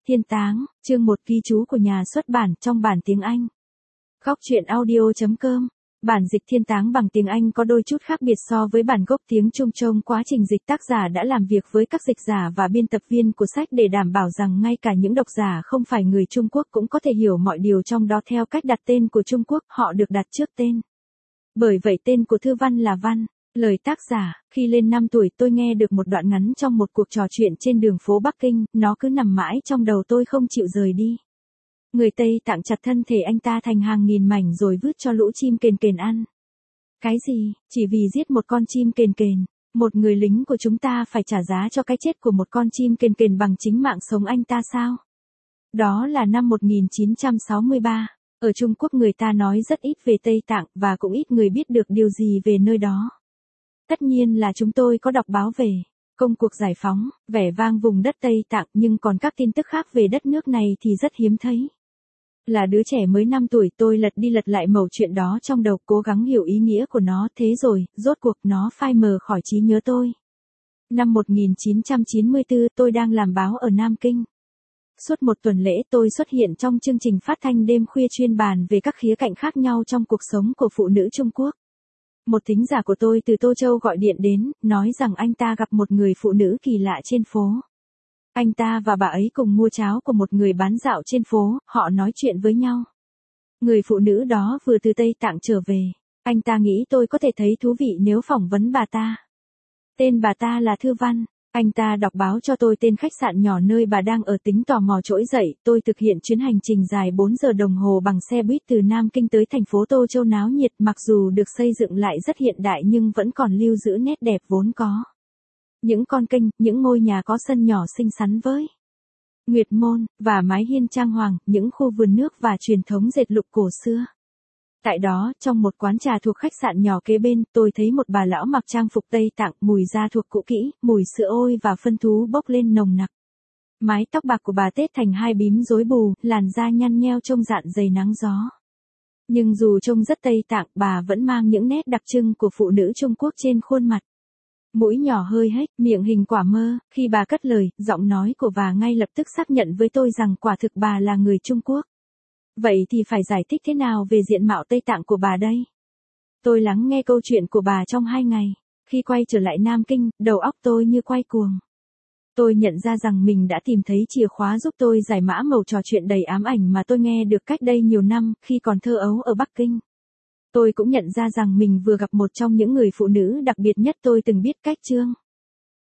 Thiên Táng, chương 1 ghi chú của nhà xuất bản trong bản tiếng Anh. Góc truyện audio.com. Bản dịch Thiên Táng bằng tiếng Anh có đôi chút khác biệt so với bản gốc tiếng Trung. Trong quá trình dịch, tác giả đã làm việc với các dịch giả và biên tập viên của sách để đảm bảo rằng ngay cả những độc giả không phải người Trung Quốc cũng có thể hiểu mọi điều trong đó theo cách đặt tên của Trung Quốc, họ được đặt trước tên. Bởi vậy tên của thư văn là Văn. Lời tác giả, khi lên 5 tuổi tôi nghe được một đoạn ngắn trong một cuộc trò chuyện trên đường phố Bắc Kinh, nó cứ nằm mãi trong đầu tôi không chịu rời đi. Người Tây Tạng chặt thân thể anh ta thành hàng nghìn mảnh rồi vứt cho lũ chim kền kền ăn. Cái gì, chỉ vì giết một con chim kền kền, một người lính của chúng ta phải trả giá cho cái chết của một con chim kền kền bằng chính mạng sống anh ta sao? Đó là năm 1963. Ở Trung Quốc người ta nói rất ít về Tây Tạng và cũng ít người biết được điều gì về nơi đó. Tất nhiên là chúng tôi có đọc báo về công cuộc giải phóng, vẻ vang vùng đất Tây Tạng, nhưng còn các tin tức khác về đất nước này thì rất hiếm thấy. Là đứa trẻ mới 5 tuổi tôi lật đi lật lại mẩu chuyện đó trong đầu, cố gắng hiểu ý nghĩa của nó, thế rồi, rốt cuộc nó phai mờ khỏi trí nhớ tôi. Năm 1994 tôi đang làm báo ở Nam Kinh. Suốt một tuần lễ tôi xuất hiện trong chương trình phát thanh đêm khuya chuyên bàn về các khía cạnh khác nhau trong cuộc sống của phụ nữ Trung Quốc. Một thính giả của tôi từ Tô Châu gọi điện đến, nói rằng anh ta gặp một người phụ nữ kỳ lạ trên phố. Anh ta và bà ấy cùng mua cháo của một người bán dạo trên phố, họ nói chuyện với nhau. Người phụ nữ đó vừa từ Tây Tạng trở về. Anh ta nghĩ tôi có thể thấy thú vị nếu phỏng vấn bà ta. Tên bà ta là Thư Văn. Anh ta đọc báo cho tôi tên khách sạn nhỏ nơi bà đang ở, tính tò mò trỗi dậy. Tôi thực hiện chuyến hành trình dài 4 giờ đồng hồ bằng xe buýt từ Nam Kinh tới thành phố Tô Châu náo nhiệt, mặc dù được xây dựng lại rất hiện đại nhưng vẫn còn lưu giữ nét đẹp vốn có. Những con kênh, những ngôi nhà có sân nhỏ xinh xắn với nguyệt môn và mái hiên trang hoàng, những khu vườn nước và truyền thống dệt lụa cổ xưa. Tại đó, trong một quán trà thuộc khách sạn nhỏ kế bên, tôi thấy một bà lão mặc trang phục Tây Tạng, mùi da thuộc cũ kỹ, mùi sữa ôi và phân thú bốc lên nồng nặc. Mái tóc bạc của bà tết thành hai bím rối bù, làn da nhăn nheo trông rạn dày nắng gió. Nhưng dù trông rất Tây Tạng, bà vẫn mang những nét đặc trưng của phụ nữ Trung Quốc trên khuôn mặt. Mũi nhỏ hơi hếch, miệng hình quả mơ, khi bà cất lời, giọng nói của bà ngay lập tức xác nhận với tôi rằng quả thực bà là người Trung Quốc. Vậy thì phải giải thích thế nào về diện mạo Tây Tạng của bà đây? Tôi lắng nghe câu chuyện của bà trong 2 ngày. Khi quay trở lại Nam Kinh, đầu óc tôi như quay cuồng. Tôi nhận ra rằng mình đã tìm thấy chìa khóa giúp tôi giải mã mẩu trò chuyện đầy ám ảnh mà tôi nghe được cách đây nhiều năm, khi còn thơ ấu ở Bắc Kinh. Tôi cũng nhận ra rằng mình vừa gặp một trong những người phụ nữ đặc biệt nhất tôi từng biết. Cách chương